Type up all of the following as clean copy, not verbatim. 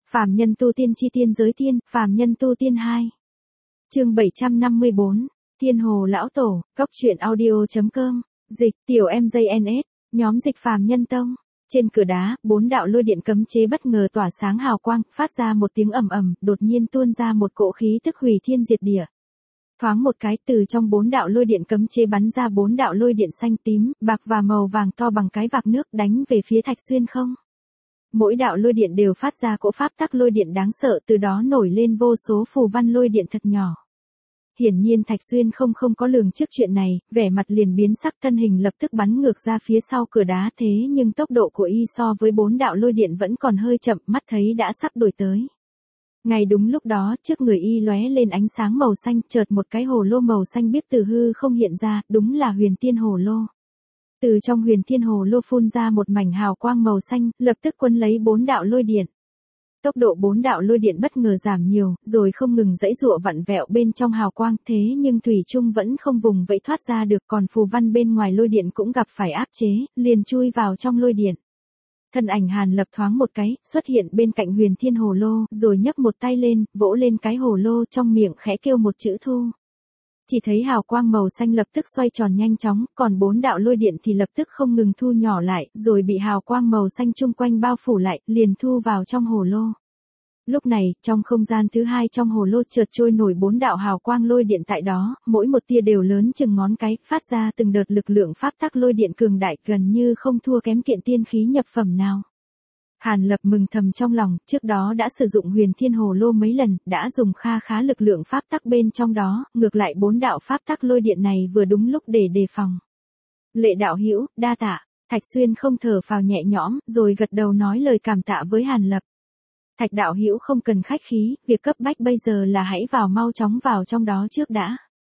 Phàm nhân tu tiên chi tiên giới tiên, phàm nhân tu tiên 2. Chương 754, Thiên Hồ lão tổ, Cốc truyện audio.com, dịch, tiểu MJNS, nhóm dịch phàm nhân tông. Trên cửa đá, 4 đạo lôi điện cấm chế bất ngờ tỏa sáng hào quang, phát ra một tiếng ầm ầm, đột nhiên tuôn ra một cỗ khí tức hủy thiên diệt địa. Thoáng một cái, từ trong 4 đạo lôi điện cấm chế bắn ra 4 đạo lôi điện xanh tím, bạc và màu vàng to bằng cái vạc nước đánh về phía Thạch Xuyên không. Mỗi đạo lôi điện đều phát ra cỗ pháp tắc lôi điện đáng sợ, từ đó nổi lên vô số phù văn lôi điện thật nhỏ. Hiển nhiên Thạch Xuyên không có lường trước chuyện này, vẻ mặt liền biến sắc, thân hình lập tức bắn ngược ra phía sau cửa đá, thế nhưng tốc độ của y so với 4 đạo lôi điện vẫn còn hơi chậm, mắt thấy đã sắp đuổi tới. Ngay đúng lúc đó, trước người y lóe lên ánh sáng màu xanh, chợt một cái hồ lô màu xanh biếc từ hư không hiện ra, đúng là Huyền Tiên Hồ Lô. Từ trong Huyền Thiên Hồ Lô phun ra một mảnh hào quang màu xanh, lập tức quấn lấy 4 đạo lôi điện. Tốc độ 4 đạo lôi điện bất ngờ giảm nhiều, rồi không ngừng giãy giụa vặn vẹo bên trong hào quang, thế nhưng thủy chung vẫn không vùng vẫy thoát ra được, còn phù văn bên ngoài lôi điện cũng gặp phải áp chế, liền chui vào trong lôi điện. Thân ảnh Hàn Lập thoáng một cái, xuất hiện bên cạnh Huyền Thiên Hồ Lô, rồi nhấc một tay lên, vỗ lên cái hồ lô, trong miệng khẽ kêu một chữ thu. Chỉ thấy hào quang màu xanh lập tức xoay tròn nhanh chóng, còn 4 đạo lôi điện thì lập tức không ngừng thu nhỏ lại, rồi bị hào quang màu xanh chung quanh bao phủ lại, liền thu vào trong hồ lô. Lúc này, trong không gian thứ hai trong hồ lô chợt trôi nổi 4 đạo hào quang lôi điện tại đó, mỗi một tia đều lớn chừng ngón cái, phát ra từng đợt lực lượng pháp tắc lôi điện cường đại, gần như không thua kém kiện tiên khí nhập phẩm nào. Hàn Lập mừng thầm trong lòng, trước đó đã sử dụng Huyền Thiên Hồ Lô mấy lần, đã dùng khá lực lượng pháp tắc bên trong đó, ngược lại 4 đạo pháp tắc lôi điện này vừa đúng lúc để đề phòng. Lệ đạo hữu, đa tạ. Thạch Xuyên không thở phào nhẹ nhõm, rồi gật đầu nói lời cảm tạ với Hàn Lập. Thạch đạo hữu không cần khách khí, việc cấp bách bây giờ là hãy mau chóng vào trong đó trước đã.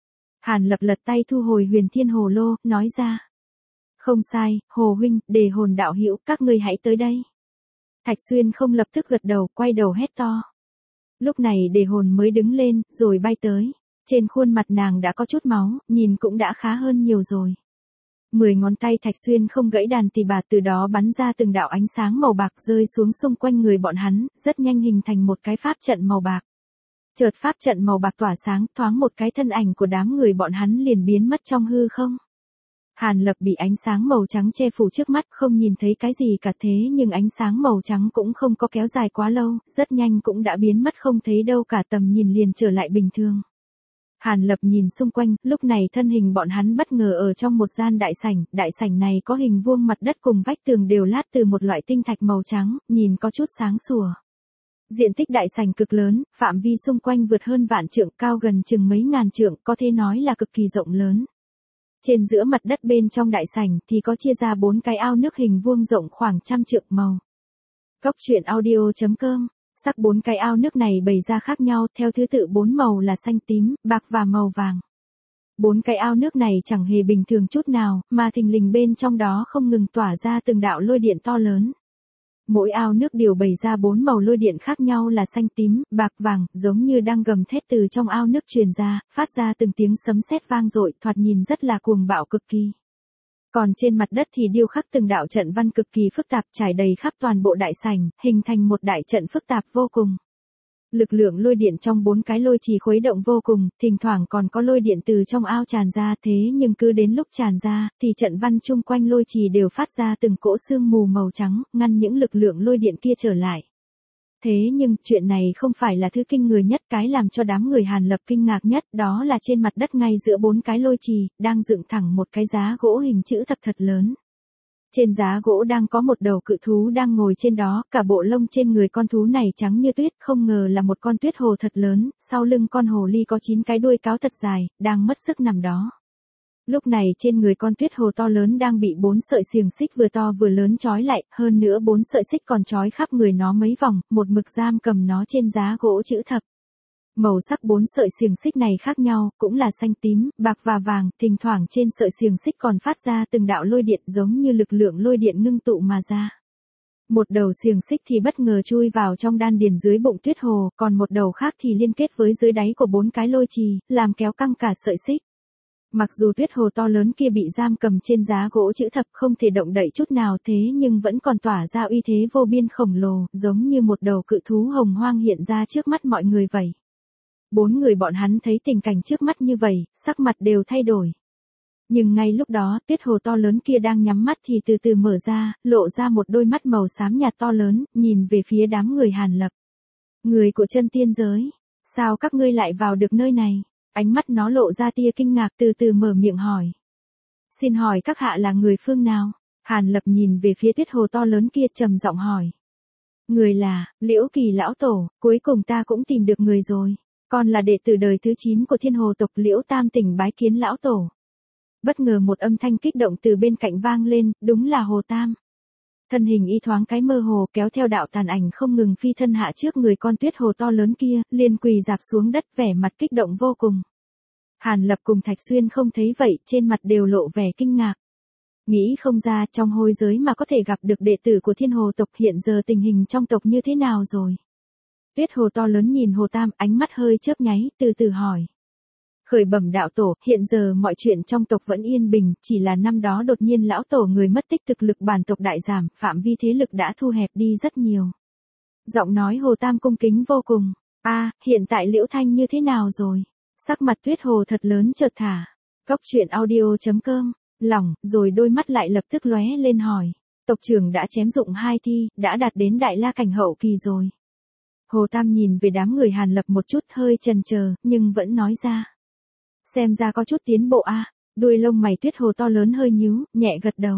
Hàn Lập lật tay thu hồi Huyền Thiên Hồ Lô, nói ra. Không sai, Hồ huynh, Đề Hồn đạo hữu, các ngươi hãy tới đây. Thạch Xuyên không lập tức gật đầu, quay đầu hét to. Lúc này Đề Hồn mới đứng lên, rồi bay tới. Trên khuôn mặt nàng đã có chút máu, nhìn cũng đã khá hơn nhiều rồi. 10 ngón tay Thạch Xuyên không gãy đàn tỳ bà, từ đó bắn ra từng đạo ánh sáng màu bạc rơi xuống xung quanh người bọn hắn, rất nhanh hình thành một cái pháp trận màu bạc. Chợt pháp trận màu bạc tỏa sáng, thoáng một cái thân ảnh của đám người bọn hắn liền biến mất trong hư không. Hàn Lập bị ánh sáng màu trắng che phủ trước mắt, không nhìn thấy cái gì cả, thế nhưng ánh sáng màu trắng cũng không có kéo dài quá lâu, rất nhanh cũng đã biến mất không thấy đâu cả, tầm nhìn liền trở lại bình thường. Hàn Lập nhìn xung quanh, lúc này thân hình bọn hắn bất ngờ ở trong một gian đại sảnh này có hình vuông, mặt đất cùng vách tường đều lát từ một loại tinh thạch màu trắng, nhìn có chút sáng sủa. Diện tích đại sảnh cực lớn, phạm vi xung quanh vượt hơn vạn trượng, cao gần chừng mấy ngàn trượng, có thể nói là cực kỳ rộng lớn. Trên giữa mặt đất bên trong đại sảnh thì có chia ra 4 cái ao nước hình vuông rộng khoảng 100 trượng màu. Cốc truyện audio.com. Sắc 4 cái ao nước này bày ra khác nhau, theo thứ tự 4 màu là xanh tím, bạc và màu vàng. 4 cái ao nước này chẳng hề bình thường chút nào, mà thình lình bên trong đó không ngừng tỏa ra từng đạo lôi điện to lớn. Mỗi ao nước đều bày ra 4 màu lôi điện khác nhau là xanh tím, bạc, vàng, giống như đang gầm thét từ trong ao nước truyền ra, phát ra từng tiếng sấm sét vang dội, thoạt nhìn rất là cuồng bạo cực kỳ. Còn trên mặt đất thì điêu khắc từng đạo trận văn cực kỳ phức tạp trải đầy khắp toàn bộ đại sảnh, hình thành một đại trận phức tạp vô cùng. Lực lượng lôi điện trong 4 cái lôi trì khuấy động vô cùng, thỉnh thoảng còn có lôi điện từ trong ao tràn ra, thế nhưng cứ đến lúc tràn ra, thì trận văn chung quanh lôi trì đều phát ra từng cỗ sương mù màu trắng, ngăn những lực lượng lôi điện kia trở lại. Thế nhưng, chuyện này không phải là thứ kinh người nhất, cái làm cho đám người Hàn Lập kinh ngạc nhất, đó là trên mặt đất ngay giữa 4 cái lôi trì, đang dựng thẳng một cái giá gỗ hình chữ thập thật lớn. Trên giá gỗ đang có một đầu cự thú đang ngồi trên đó, cả bộ lông trên người con thú này trắng như tuyết, không ngờ là một con tuyết hồ thật lớn, sau lưng con hồ ly có 9 cái đuôi cáo thật dài, đang mất sức nằm đó. Lúc này trên người con tuyết hồ to lớn đang bị 4 sợi xiềng xích vừa to vừa lớn trói lại, hơn nữa 4 sợi xích còn trói khắp người nó mấy vòng, một mực giam cầm nó trên giá gỗ chữ thập. Màu sắc 4 sợi xiềng xích này khác nhau, cũng là xanh tím, bạc và vàng, thỉnh thoảng trên sợi xiềng xích còn phát ra từng đạo lôi điện giống như lực lượng lôi điện ngưng tụ mà ra. Một đầu xiềng xích thì bất ngờ chui vào trong đan điền dưới bụng tuyết hồ, còn một đầu khác thì liên kết với dưới đáy của 4 cái lôi trì, làm kéo căng cả sợi xích. Mặc dù tuyết hồ to lớn kia bị giam cầm trên giá gỗ chữ thập không thể động đậy chút nào thế nhưng vẫn còn tỏa ra uy thế vô biên khổng lồ, giống như một đầu cự thú hồng hoang hiện ra trước mắt mọi người vậy. 4 người bọn hắn thấy tình cảnh trước mắt như vậy, sắc mặt đều thay đổi. Nhưng ngay lúc đó, tuyết hồ to lớn kia đang nhắm mắt thì từ từ mở ra, lộ ra một đôi mắt màu xám nhạt to lớn, nhìn về phía đám người Hàn Lập. Người của chân tiên giới, sao các ngươi lại vào được nơi này? Ánh mắt nó lộ ra tia kinh ngạc từ từ mở miệng hỏi. Xin hỏi các hạ là người phương nào? Hàn Lập nhìn về phía tuyết hồ to lớn kia trầm giọng hỏi. Người là, Liễu Kỳ lão tổ, cuối cùng ta cũng tìm được người rồi. Con là đệ tử đời thứ 9 của thiên hồ tộc Liễu Tam Tỉnh bái kiến lão tổ. Bất ngờ một âm thanh kích động từ bên cạnh vang lên, đúng là Hồ Tam. Thân hình y thoáng cái mơ hồ kéo theo đạo tàn ảnh không ngừng phi thân hạ trước người con tuyết hồ to lớn kia, liền quỳ dạp xuống đất vẻ mặt kích động vô cùng. Hàn Lập cùng Thạch Xuyên không thấy vậy, trên mặt đều lộ vẻ kinh ngạc. Nghĩ không ra trong hôi giới mà có thể gặp được đệ tử của thiên hồ tộc, hiện giờ tình hình trong tộc như thế nào rồi. Tuyết hồ to lớn nhìn Hồ Tam, ánh mắt hơi chớp nháy, từ từ hỏi. Khởi bẩm đạo tổ, hiện giờ mọi chuyện trong tộc vẫn yên bình, chỉ là năm đó đột nhiên lão tổ người mất tích, thực lực bản tộc đại giảm, phạm vi thế lực đã thu hẹp đi rất nhiều. Giọng nói Hồ Tam cung kính vô cùng. Hiện tại Liễu Thanh như thế nào rồi? Sắc mặt tuyết hồ thật lớn chợt thả. Cốc truyện audio.com, lỏng, rồi đôi mắt lại lập tức lóe lên hỏi. Tộc trưởng đã chém dụng 2 thi, đã đạt đến đại la cảnh hậu kỳ rồi. Hồ Tam nhìn về đám người Hàn Lập một chút hơi chần chờ, nhưng vẫn nói ra. Xem ra có chút tiến bộ đuôi lông mày tuyết hồ to lớn hơi nhíu, nhẹ gật đầu.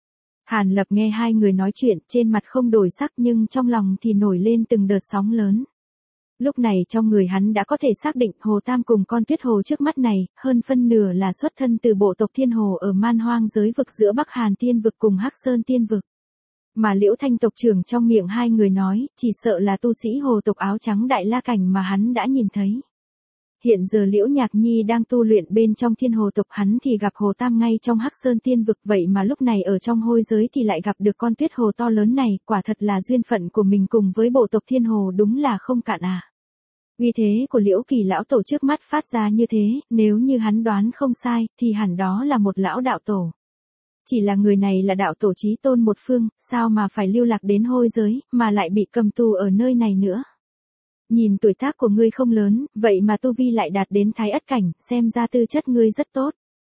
Hàn Lập nghe hai người nói chuyện, trên mặt không đổi sắc nhưng trong lòng thì nổi lên từng đợt sóng lớn. Lúc này trong người hắn đã có thể xác định Hồ Tam cùng con tuyết hồ trước mắt này, hơn phân nửa là xuất thân từ bộ tộc thiên hồ ở man hoang giới vực giữa Bắc Hàn tiên vực cùng Hắc Sơn tiên vực. Mà Liễu Thanh tộc trưởng trong miệng hai người nói, chỉ sợ là tu sĩ hồ tộc áo trắng đại la cảnh mà hắn đã nhìn thấy. Hiện giờ Liễu Nhạc Nhi đang tu luyện bên trong thiên hồ tộc, hắn thì gặp Hồ Tam ngay trong Hắc Sơn tiên vực, vậy mà lúc này ở trong hôi giới thì lại gặp được con tuyết hồ to lớn này, quả thật là duyên phận của mình cùng với bộ tộc thiên hồ đúng là không cạn uy thế của Liễu Kỳ lão tổ trước mắt phát ra như thế, nếu như hắn đoán không sai, thì hẳn đó là một lão đạo tổ. Chỉ là người này là đạo tổ chí tôn một phương, sao mà phải lưu lạc đến hôi giới, mà lại bị cầm tù ở nơi này nữa. Nhìn tuổi tác của ngươi không lớn, vậy mà tu vi lại đạt đến thái ất cảnh, xem ra tư chất ngươi rất tốt.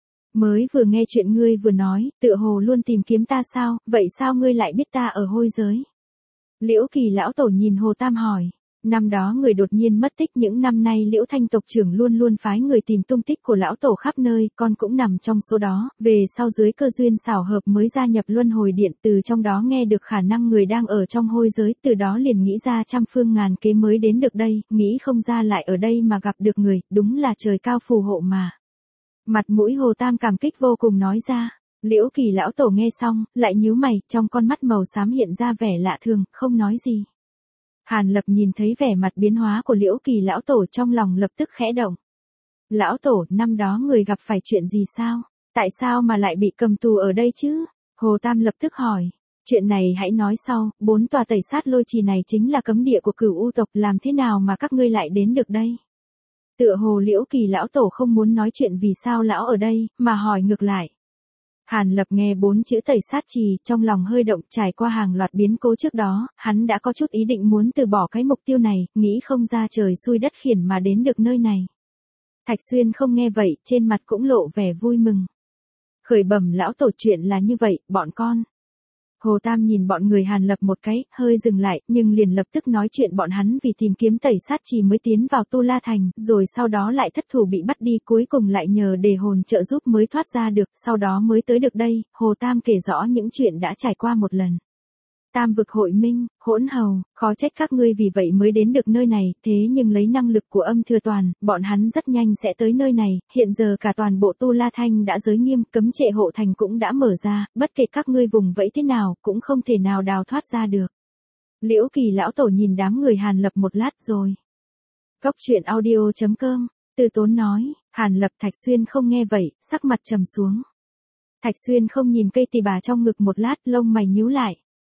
Mới vừa nghe chuyện ngươi vừa nói, tựa hồ luôn tìm kiếm ta sao, vậy sao ngươi lại biết ta ở hôi giới? Liễu Kỳ lão tổ nhìn Hồ Tam hỏi. Năm đó người đột nhiên mất tích, những năm nay Liễu Thanh tộc trưởng luôn luôn phái người tìm tung tích của lão tổ khắp nơi, con cũng nằm trong số đó, về sau dưới cơ duyên xảo hợp mới gia nhập luân hồi điện, từ trong đó nghe được khả năng người đang ở trong hôi giới, từ đó liền nghĩ ra trăm phương ngàn kế mới đến được đây, nghĩ không ra lại ở đây mà gặp được người, đúng là trời cao phù hộ mà. Mặt mũi Hồ Tam cảm kích vô cùng nói ra. Liễu Kỳ lão tổ nghe xong, lại nhíu mày, trong con mắt màu xám hiện ra vẻ lạ thường, không nói gì. Hàn Lập nhìn thấy vẻ mặt biến hóa của Liễu Kỳ lão tổ trong lòng lập tức khẽ động. Lão tổ, năm đó người gặp phải chuyện gì sao? Tại sao mà lại bị cầm tù ở đây chứ? Hồ Tam lập tức hỏi. Chuyện này hãy nói sau, 4 tòa tẩy sát lôi trì này chính là cấm địa của Cửu U tộc, làm thế nào mà các ngươi lại đến được đây? Tựa hồ Liễu Kỳ lão tổ không muốn nói chuyện vì sao lão ở đây, mà hỏi ngược lại. Hàn Lập nghe 4 chữ tẩy sát trì, trong lòng hơi động, trải qua hàng loạt biến cố trước đó, hắn đã có chút ý định muốn từ bỏ cái mục tiêu này, nghĩ không ra trời xui đất khiển mà đến được nơi này. Thạch Xuyên không nghe vậy, trên mặt cũng lộ vẻ vui mừng. Khởi bẩm lão tổ, chuyện là như vậy, bọn con. Hồ Tam nhìn bọn người Hàn Lập một cái, hơi dừng lại, nhưng liền lập tức nói chuyện bọn hắn vì tìm kiếm tẩy sát trì mới tiến vào Tu La Thành, rồi sau đó lại thất thủ bị bắt đi, cuối cùng lại nhờ đề hồn trợ giúp mới thoát ra được, sau đó mới tới được đây. Hồ Tam kể rõ những chuyện đã trải qua một lần. Tam vực hội minh, hỗn hầu, khó trách các ngươi vì vậy mới đến được nơi này, thế nhưng lấy năng lực của Âm Thừa Toàn, bọn hắn rất nhanh sẽ tới nơi này, hiện giờ cả toàn bộ Tu La Thanh đã giới nghiêm, cấm trệ hộ thành cũng đã mở ra, bất kể các ngươi vùng vẫy thế nào, cũng không thể nào đào thoát ra được. Liễu Kỳ lão tổ nhìn đám người Hàn Lập một lát rồi. Cốc truyện audio.com, Từ Tốn nói. Hàn Lập Thạch Xuyên không nghe vậy, sắc mặt trầm xuống. Thạch Xuyên không nhìn cây tỳ bà trong ngực một lát, lông mày nhíu lại.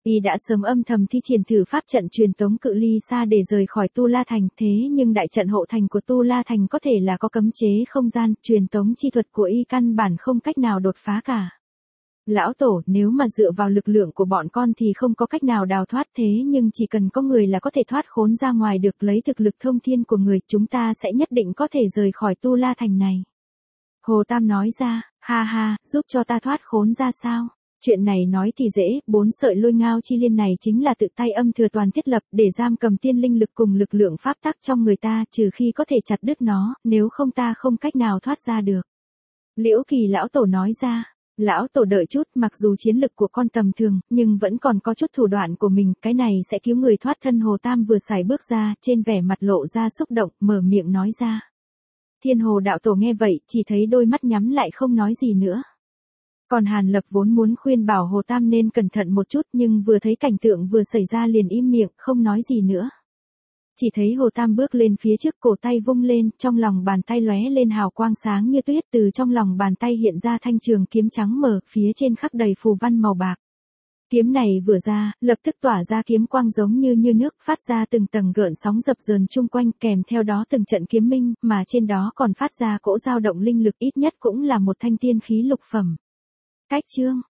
Y đã sớm âm thầm thi triển thử pháp trận truyền tống cự ly xa để rời khỏi Tu La Thành, thế nhưng đại trận hộ thành của Tu La Thành có thể là có cấm chế không gian, truyền tống chi thuật của Y căn bản không cách nào đột phá cả. Lão Tổ, nếu mà dựa vào lực lượng của bọn con thì không có cách nào đào thoát, thế nhưng chỉ cần có người là có thể thoát khốn ra ngoài được, lấy thực lực thông thiên của người, chúng ta sẽ nhất định có thể rời khỏi Tu La Thành này. Hồ Tam nói ra, ha ha, giúp cho ta thoát khốn ra sao? Chuyện này nói thì dễ, 4 sợi lôi ngao chi liên này chính là tự tay âm thừa toàn thiết lập để giam cầm tiên linh lực cùng lực lượng pháp tắc trong người ta, trừ khi có thể chặt đứt nó, nếu không ta không cách nào thoát ra được. Liễu Kỳ lão tổ nói ra, lão tổ đợi chút, mặc dù chiến lực của con tầm thường, nhưng vẫn còn có chút thủ đoạn của mình, cái này sẽ cứu người thoát thân. Hồ Tam vừa xài bước ra, trên vẻ mặt lộ ra xúc động, mở miệng nói ra. Thiên Hồ đạo tổ nghe vậy, chỉ thấy đôi mắt nhắm lại không nói gì nữa. Còn Hàn Lập vốn muốn khuyên bảo Hồ Tam nên cẩn thận một chút, nhưng vừa thấy cảnh tượng vừa xảy ra liền im miệng, không nói gì nữa. Chỉ thấy Hồ Tam bước lên phía trước, cổ tay vung lên, trong lòng bàn tay lóe lên hào quang sáng như tuyết, từ trong lòng bàn tay hiện ra thanh trường kiếm trắng mờ, phía trên khắc đầy phù văn màu bạc. Kiếm này vừa ra, lập tức tỏa ra kiếm quang giống như nước, phát ra từng tầng gợn sóng dập dờn chung quanh, kèm theo đó từng trận kiếm minh, mà trên đó còn phát ra cỗ dao động linh lực, ít nhất cũng là một thanh tiên khí lục phẩm. Cách chương